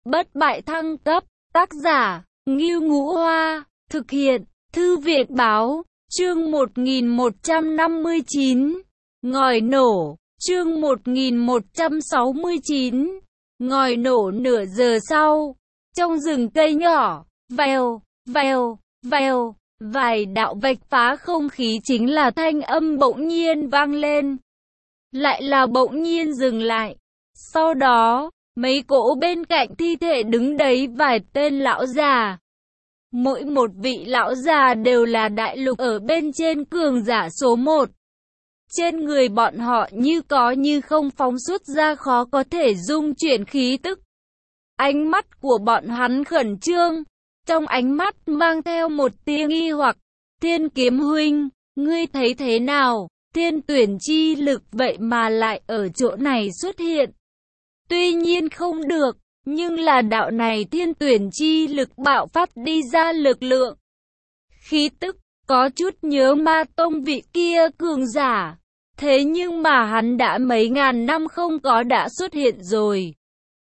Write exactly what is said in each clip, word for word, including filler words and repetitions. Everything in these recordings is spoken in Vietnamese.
Bất bại thăng cấp, tác giả, Ngưu Ngũ Hoa, thực hiện, Thư viện báo, chương một nghìn một trăm năm mươi chín, ngòi nổ, chương một nghìn một trăm sáu mươi chín, ngòi nổ nửa giờ sau, trong rừng cây nhỏ, vèo, vèo, vèo, vài đạo vạch phá không khí chính là thanh âm bỗng nhiên vang lên. Lại là bỗng nhiên dừng lại. Sau đó, mấy cỗ bên cạnh thi thể đứng đấy vài tên lão già. Mỗi một vị lão già đều là đại lục ở bên trên cường giả số một. Trên người bọn họ như có như không phóng xuất ra khó có thể dung chuyển khí tức. Ánh mắt của bọn hắn khẩn trương, trong ánh mắt mang theo một tia nghi hoặc. Thiên Kiếm huynh, ngươi thấy thế nào? Thiên tuyển chi lực vậy mà lại ở chỗ này xuất hiện. Tuy nhiên không được, nhưng là đạo này thiên tuyển chi lực bạo phát đi ra lực lượng. Khí tức, có chút nhớ ma tông vị kia cường giả. Thế nhưng mà hắn đã mấy ngàn năm không có đã xuất hiện rồi.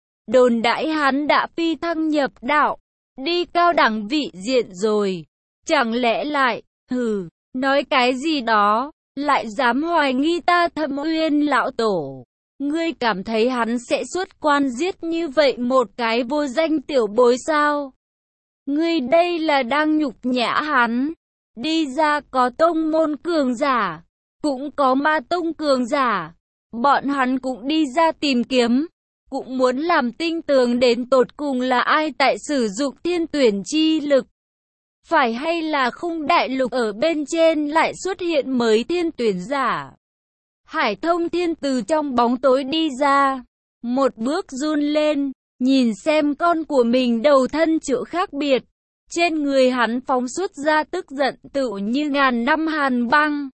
Đồn đãi hắn đã phi thăng nhập đạo, đi cao đẳng vị diện rồi. Chẳng lẽ lại, hừ, nói cái gì đó, lại dám hoài nghi ta Thâm Uyên lão tổ. Ngươi cảm thấy hắn sẽ xuất quan giết như vậy một cái vô danh tiểu bối sao? Ngươi đây là đang nhục nhã hắn. Đi ra có tông môn cường giả, cũng có ma tông cường giả. Bọn hắn cũng đi ra tìm kiếm, cũng muốn làm tinh tường đến tột cùng là ai tại sử dụng thiên tuyển chi lực. Phải hay là không đại lục ở bên trên lại xuất hiện mới thiên tuyển giả? Hải Thông Thiên từ trong bóng tối đi ra, một bước run lên, nhìn xem con của mình đầu thân chỗ khác biệt. Trên người hắn phóng xuất ra tức giận tựu như ngàn năm hàn băng.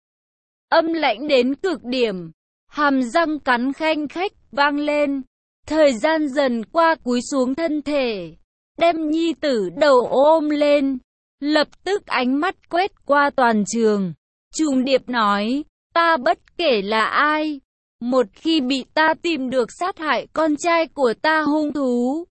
Âm lãnh đến cực điểm, hàm răng cắn khanh khách vang lên. Thời gian dần qua cúi xuống thân thể, đem nhi tử đầu ôm lên. Lập tức ánh mắt quét qua toàn trường, trùng điệp nói, ta bất kể là ai, một khi bị ta tìm được sát hại con trai của ta hung thú,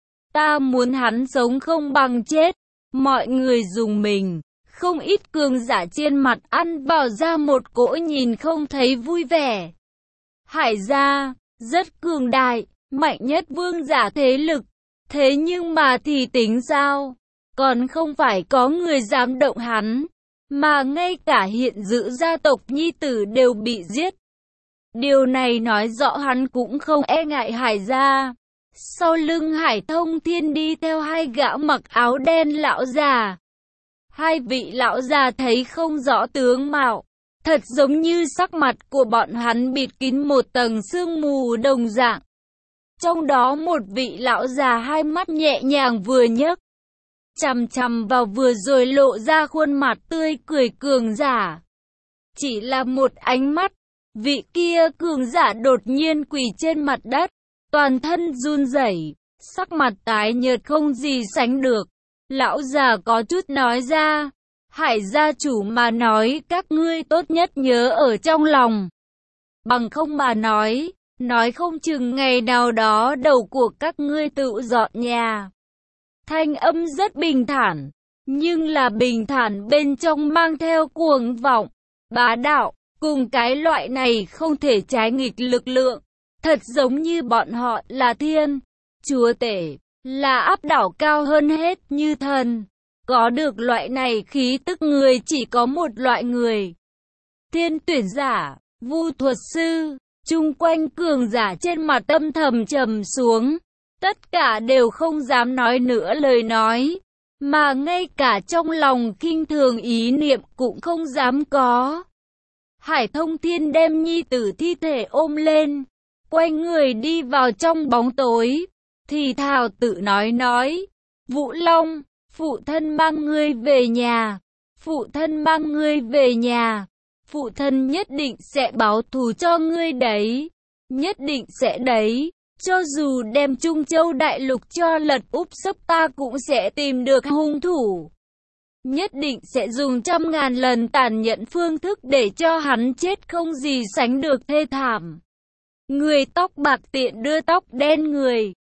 ta muốn hắn sống không bằng chết. Mọi người dùng mình, không ít cường giả trên mặt ăn vào ra một cỗ nhìn không thấy vui vẻ. Hải gia, rất cường đại, mạnh nhất vương giả thế lực, thế nhưng mà thì tính sao? Còn không phải có người dám động hắn, mà ngay cả hiện giữ gia tộc nhi tử đều bị giết. Điều này nói rõ hắn cũng không e ngại Hải gia. Sau lưng Hải Thông Thiên đi theo hai gã mặc áo đen lão già. Hai vị lão già thấy không rõ tướng mạo, thật giống như sắc mặt của bọn hắn bịt kín một tầng sương mù đồng dạng. Trong đó một vị lão già hai mắt nhẹ nhàng vừa nhấc, chằm chằm vào vừa rồi lộ ra khuôn mặt tươi cười cường giả. Chỉ là một ánh mắt, vị kia cường giả đột nhiên quỳ trên mặt đất, toàn thân run rẩy, sắc mặt tái nhợt không gì sánh được. Lão già có chút nói ra, Hải gia chủ mà nói các ngươi tốt nhất nhớ ở trong lòng. Bằng không mà nói, nói không chừng ngày nào đó đầu của các ngươi tự dọn nhà. Thanh âm rất bình thản, nhưng là bình thản bên trong mang theo cuồng vọng, bá đạo, cùng cái loại này không thể trái nghịch lực lượng. Thật giống như bọn họ là thiên, chúa tể, là áp đảo cao hơn hết như thần. Có được loại này khí tức người chỉ có một loại người. Thiên tuyển giả, vu thuật sư, chung quanh cường giả trên mặt âm thầm trầm xuống. Tất cả đều không dám nói nữa lời nói, mà ngay cả trong lòng khinh thường ý niệm cũng không dám có. Hải Thông Thiên đem nhi tử thi thể ôm lên, quay người đi vào trong bóng tối, thì thào tự nói nói, Vũ Long, phụ thân mang ngươi về nhà, phụ thân mang ngươi về nhà, phụ thân nhất định sẽ báo thù cho ngươi đấy, nhất định sẽ đấy. Cho dù đem Trung Châu đại lục cho lật úp sấp ta cũng sẽ tìm được hung thủ. Nhất định sẽ dùng trăm ngàn lần tàn nhẫn phương thức để cho hắn chết không gì sánh được thê thảm. Người tóc bạc tiện đưa tóc đen người.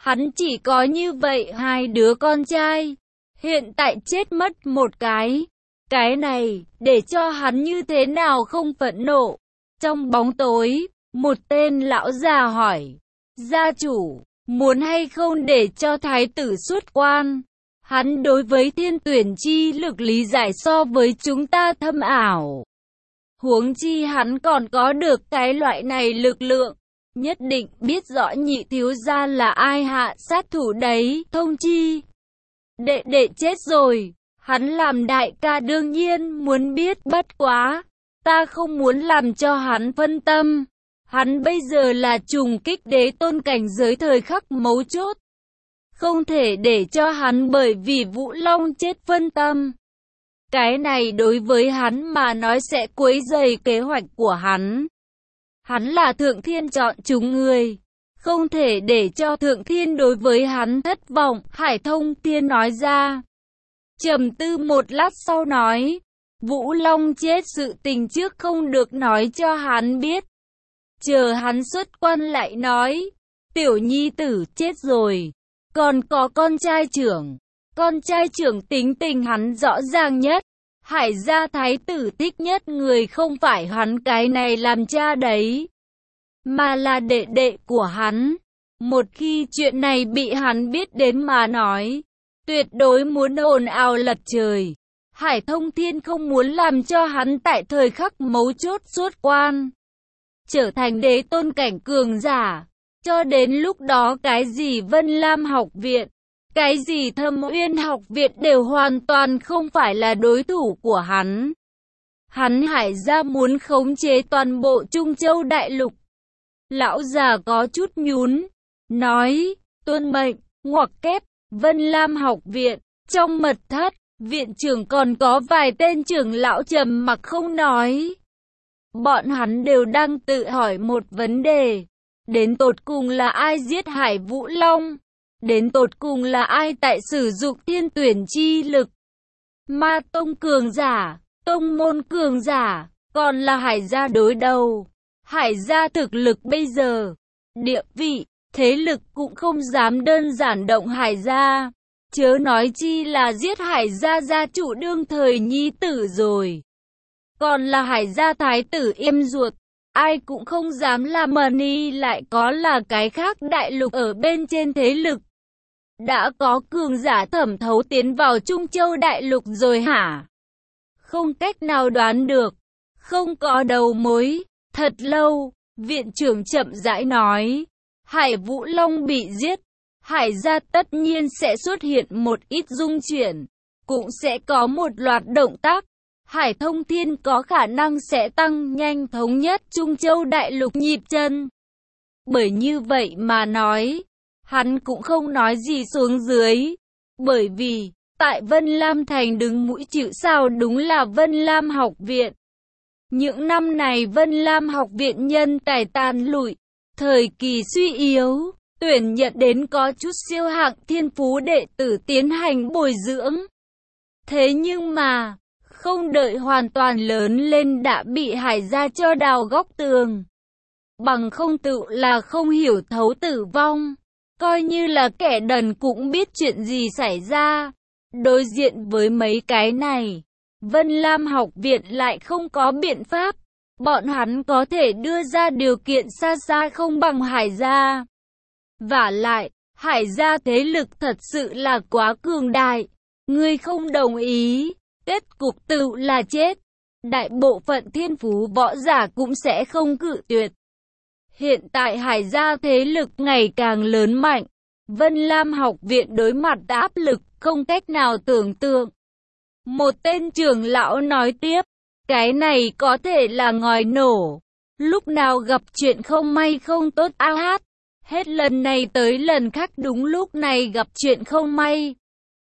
Hắn chỉ có như vậy hai đứa con trai, hiện tại chết mất một cái. Cái này, để cho hắn như thế nào không phẫn nộ. Trong bóng tối, một tên lão già hỏi, gia chủ, muốn hay không để cho thái tử xuất quan? Hắn đối với thiên tuyển chi lực lý giải so với chúng ta thâm ảo. Huống chi hắn còn có được cái loại này lực lượng. Nhất định biết rõ nhị thiếu gia là ai hạ sát thủ đấy, thông chi. Đệ đệ chết rồi, hắn làm đại ca đương nhiên muốn biết, bất quá. Ta không muốn làm cho hắn phân tâm. Hắn bây giờ là trùng kích đế tôn cảnh giới thời khắc mấu chốt. Không thể để cho hắn bởi vì Vũ Long chết phân tâm. Cái này đối với hắn mà nói sẽ quấy rầy kế hoạch của hắn. Hắn là Thượng Thiên chọn chúng người. Không thể để cho Thượng Thiên đối với hắn thất vọng, Hải Thông Thiên nói ra. Trầm tư một lát sau nói. Vũ Long chết sự tình trước không được nói cho hắn biết. Chờ hắn xuất quan lại nói. Tiểu nhi tử chết rồi. Còn có con trai trưởng. Con trai trưởng tính tình hắn rõ ràng nhất. Hải gia thái tử thích nhất người không phải hắn cái này làm cha đấy, mà là đệ đệ của hắn. Một khi chuyện này bị hắn biết đến mà nói, tuyệt đối muốn ồn ào lật trời. Hải Thông Thiên không muốn làm cho hắn tại thời khắc mấu chốt xuất quan, trở thành đế tôn cảnh cường giả. Cho đến lúc đó cái gì Vân Lam học viện, cái gì Thâm Uyên học viện đều hoàn toàn không phải là đối thủ của hắn. Hắn Hải gia muốn khống chế toàn bộ Trung Châu đại lục. Lão già có chút nhún, nói, tuân mệnh, ngoặc kép, Vân Lam học viện, trong mật thất, viện trưởng còn có vài tên trưởng lão trầm mặc không nói. Bọn hắn đều đang tự hỏi một vấn đề, đến tột cùng là ai giết Hải Vũ Long? Đến tột cùng là ai tại sử dụng thiên tuyển chi lực? Ma tông cường giả, tông môn cường giả, còn là Hải gia đối đầu. Hải gia thực lực bây giờ, địa vị, thế lực cũng không dám đơn giản động Hải gia. Chớ nói chi là giết Hải gia gia chủ đương thời nhi tử rồi. Còn là Hải gia thái tử em ruột, ai cũng không dám làm mờ ni lại có là cái khác đại lục ở bên trên thế lực. Đã có cường giả thẩm thấu tiến vào Trung Châu đại lục rồi hả? Không cách nào đoán được, không có đầu mối. Thật lâu, viện trưởng chậm rãi nói, Hải Vũ Long bị giết, Hải gia tất nhiên sẽ xuất hiện một ít dung chuyển, cũng sẽ có một loạt động tác. Hải Thông Thiên có khả năng sẽ tăng nhanh thống nhất Trung Châu đại lục nhịp chân. Bởi như vậy mà nói, hắn cũng không nói gì xuống dưới, bởi vì, tại Vân Lam Thành đứng mũi chịu sào đúng là Vân Lam học viện. Những năm này Vân Lam học viện nhân tài tàn lụi, thời kỳ suy yếu, tuyển nhận đến có chút siêu hạng thiên phú đệ tử tiến hành bồi dưỡng. Thế nhưng mà, không đợi hoàn toàn lớn lên đã bị Hải gia cho đào góc tường. Bằng không tự là không hiểu thấu tử vong, coi như là kẻ đần cũng biết chuyện gì xảy ra. Đối diện với mấy cái này, Vân Lam học viện lại không có biện pháp. Bọn hắn có thể đưa ra điều kiện xa xa không bằng Hải gia. Vả lại, Hải gia thế lực thật sự là quá cường đại. Ngươi không đồng ý, kết cục tự là chết. Đại bộ phận thiên phú võ giả cũng sẽ không cự tuyệt. Hiện tại Hải gia thế lực ngày càng lớn mạnh. Vân Lam học viện đối mặt áp lực không cách nào tưởng tượng. Một tên trưởng lão nói tiếp, cái này có thể là ngòi nổ. Lúc nào gặp chuyện không may không tốt a hát. Hết lần này tới lần khác đúng lúc này gặp chuyện không may.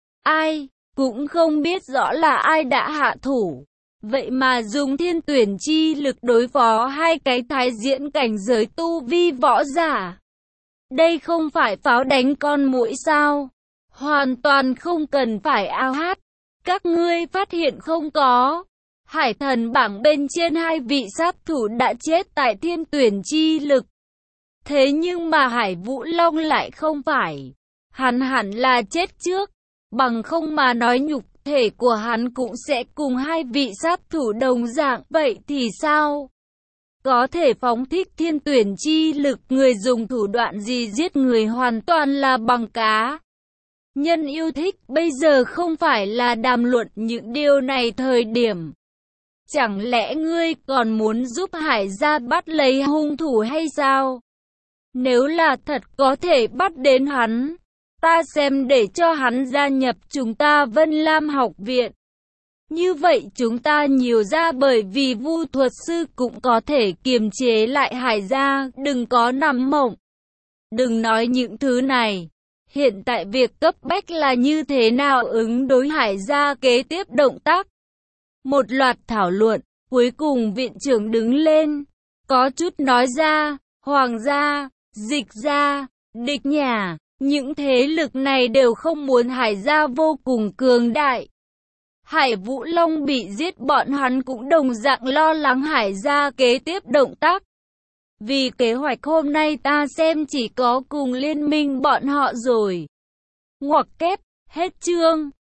Ai, cũng không biết rõ là ai đã hạ thủ. Vậy mà dùng thiên tuyển chi lực đối phó hai cái thái diễn cảnh giới tu vi võ giả. Đây không phải pháo đánh con muỗi sao? Hoàn toàn không cần phải ao hát. Các ngươi phát hiện không có? Hải thần bảng bên trên hai vị sát thủ đã chết tại thiên tuyển chi lực. Thế nhưng mà Hải Vũ Long lại không phải. Hắn hẳn là chết trước, bằng không mà nói nhục thể của hắn cũng sẽ cùng hai vị sát thủ đồng dạng. Vậy thì sao? Có thể phóng thích thiên tuyển chi lực, người dùng thủ đoạn gì giết người hoàn toàn là bằng cá. Nhân yêu thích, bây giờ không phải là đàm luận những điều này thời điểm. Chẳng lẽ ngươi còn muốn giúp Hải gia bắt lấy hung thủ hay sao? Nếu là thật có thể bắt đến hắn, ta xem để cho hắn gia nhập chúng ta Vân Lam học viện. Như vậy chúng ta nhiều ra, bởi vì Vu thuật sư cũng có thể kiềm chế lại Hải gia, đừng có nằm mộng. Đừng nói những thứ này. Hiện tại việc cấp bách là như thế nào ứng đối Hải gia kế tiếp động tác. Một loạt thảo luận, cuối cùng viện trưởng đứng lên, có chút nói ra, Hoàng gia, Dịch gia, Địch nhà, những thế lực này đều không muốn Hải gia vô cùng cường đại. Hải Vũ Long bị giết, bọn hắn cũng đồng dạng lo lắng Hải gia kế tiếp động tác. Vì kế hoạch hôm nay ta xem chỉ có cùng liên minh bọn họ rồi. Ngoặc kép, hết chương.